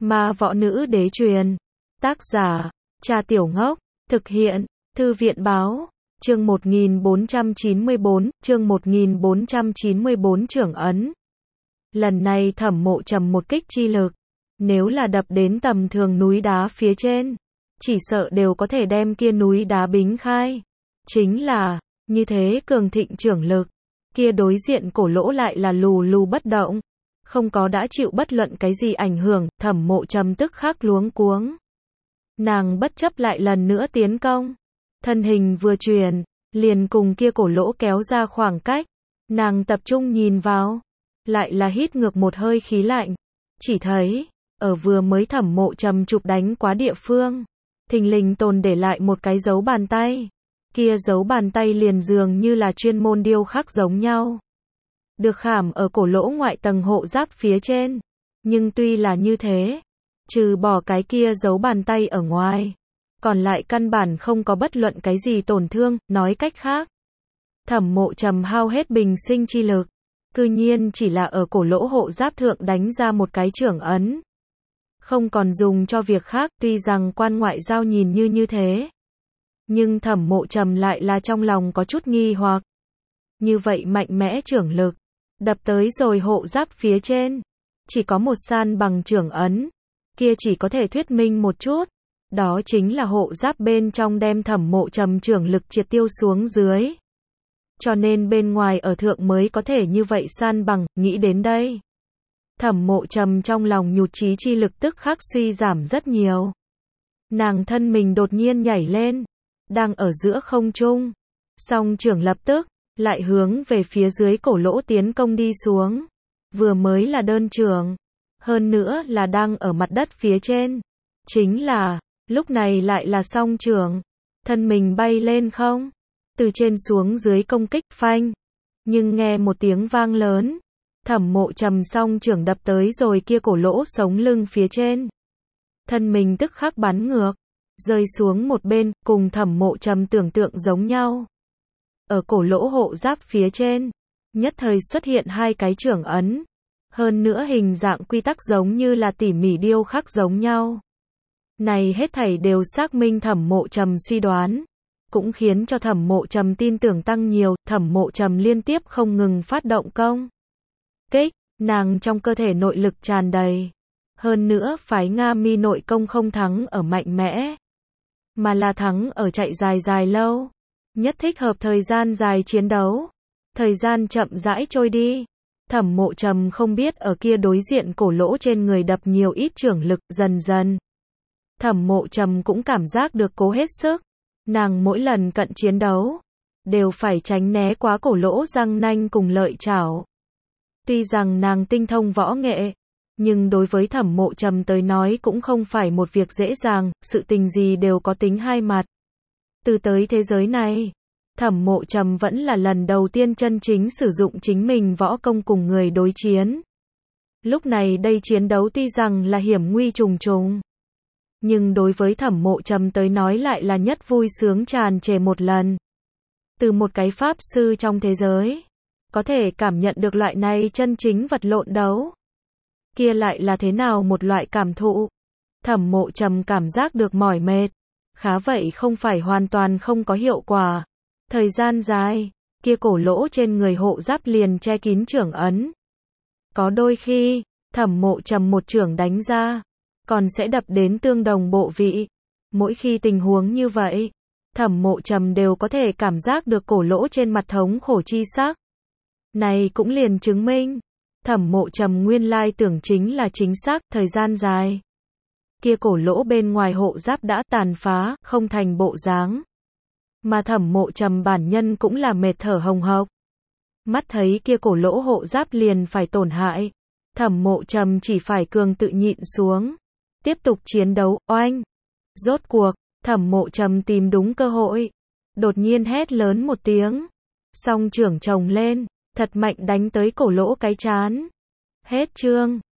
Ma võ nữ đế truyền. Tác giả, Cha Tiểu Ngốc. Thực hiện, Thư viện báo. Chương 1494, chương 1494 trưởng ấn. Lần này Thẩm Mộ Trầm một kích chi lực, nếu là đập đến tầm thường núi đá phía trên, chỉ sợ đều có thể đem kia núi đá bính khai. Chính là, như thế cường thịnh trưởng lực, kia đối diện cổ lỗ lại là lù lù bất động, không có đã chịu bất luận cái gì ảnh hưởng. Thẩm Mộ Trầm tức khắc luống cuống. Nàng bất chấp lại lần nữa tiến công, thân hình vừa chuyển, liền cùng kia cổ lỗ kéo ra khoảng cách. Nàng tập trung nhìn vào, lại là hít ngược một hơi khí lạnh, chỉ thấy, ở vừa mới Thẩm Mộ Trầm chụp đánh quá địa phương, thình lình tồn để lại một cái dấu bàn tay. Kia dấu bàn tay liền dường như là chuyên môn điêu khắc giống nhau, được khảm ở cổ lỗ ngoại tầng hộ giáp phía trên. Nhưng tuy là như thế, trừ bỏ cái kia dấu bàn tay ở ngoài, còn lại căn bản không có bất luận cái gì tổn thương. Nói cách khác, Thẩm Mộ Trầm hao hết bình sinh chi lực, cư nhiên chỉ là ở cổ lỗ hộ giáp thượng đánh ra một cái trưởng ấn, không còn dùng cho việc khác. Tuy rằng quan ngoại giao nhìn như thế, nhưng Thẩm Mộ Trầm lại là trong lòng có chút nghi hoặc. Như vậy mạnh mẽ trưởng lực, đập tới rồi hộ giáp phía trên, chỉ có một san bằng trưởng ấn, kia chỉ có thể thuyết minh một chút, đó chính là hộ giáp bên trong đem Thẩm Mộ Trầm trưởng lực triệt tiêu xuống dưới. Cho nên bên ngoài ở thượng mới có thể như vậy san bằng. Nghĩ đến đây, Thẩm Mộ Trầm trong lòng nhụt chí chi lực tức khắc suy giảm rất nhiều. Nàng thân mình đột nhiên nhảy lên, đang ở giữa không trung, song trưởng lập tức lại hướng về phía dưới cổ lỗ tiến công đi xuống. Vừa mới là đơn trưởng, hơn nữa là đang ở mặt đất phía trên, chính là lúc này lại là song trưởng, thân mình bay lên không, từ trên xuống dưới công kích. Phanh, nhưng nghe một tiếng vang lớn, Thẩm Mộ Trầm song trưởng đập tới rồi kia cổ lỗ sống lưng phía trên, thân mình tức khắc bắn ngược, rơi xuống một bên. Cùng Thẩm Mộ Trầm tưởng tượng giống nhau, ở cổ lỗ hộ giáp phía trên, nhất thời xuất hiện hai cái trưởng ấn, hơn nữa hình dạng quy tắc giống như là tỉ mỉ điêu khắc giống nhau. Này hết thảy đều xác minh Thẩm Mộ Trầm suy đoán, cũng khiến cho Thẩm Mộ Trầm tin tưởng tăng nhiều. Thẩm Mộ Trầm liên tiếp không ngừng phát động công kích, nàng trong cơ thể nội lực tràn đầy, hơn nữa phái Nga Mi nội công không thắng ở mạnh mẽ, mà là thắng ở chạy dài dài lâu, nhất thích hợp thời gian dài chiến đấu. Thời gian chậm rãi trôi đi, Thẩm Mộ Trầm không biết ở kia đối diện cổ lỗ trên người đập nhiều ít trưởng lực. Dần dần, Thẩm Mộ Trầm cũng cảm giác được cố hết sức, nàng mỗi lần cận chiến đấu, đều phải tránh né quá cổ lỗ răng nanh cùng lợi chảo. Tuy rằng nàng tinh thông võ nghệ, nhưng đối với Thẩm Mộ Trầm tới nói cũng không phải một việc dễ dàng. Sự tình gì đều có tính hai mặt. Từ tới thế giới này, Thẩm Mộ Trầm vẫn là lần đầu tiên chân chính sử dụng chính mình võ công cùng người đối chiến. Lúc này đây chiến đấu tuy rằng là hiểm nguy trùng trùng, nhưng đối với Thẩm Mộ Trầm tới nói lại là nhất vui sướng tràn trề một lần. Từ một cái pháp sư trong thế giới, có thể cảm nhận được loại này chân chính vật lộn đấu, kia lại là thế nào một loại cảm thụ. Thẩm Mộ Trầm cảm giác được mỏi mệt, khá vậy không phải hoàn toàn không có hiệu quả. Thời gian dài, kia cổ lỗ trên người hộ giáp liền che kín trưởng ấn. Có đôi khi, Thẩm Mộ Trầm một trưởng đánh ra, còn sẽ đập đến tương đồng bộ vị. Mỗi khi tình huống như vậy, Thẩm Mộ Trầm đều có thể cảm giác được cổ lỗ trên mặt thống khổ chi sắc. Này cũng liền chứng minh, Thẩm Mộ Trầm nguyên lai tưởng chính là chính xác. Thời gian dài, kia cổ lỗ bên ngoài hộ giáp đã tàn phá, không thành bộ dáng. Mà Thẩm Mộ Trầm bản nhân cũng là mệt thở hồng hộc. Mắt thấy kia cổ lỗ hộ giáp liền phải tổn hại, Thẩm Mộ Trầm chỉ phải cường tự nhịn xuống, tiếp tục chiến đấu. Oanh! Rốt cuộc, Thẩm Mộ Trầm tìm đúng cơ hội, đột nhiên hét lớn một tiếng, song trưởng chồng lên, thật mạnh đánh tới cổ lỗ cái trán. Hết chương.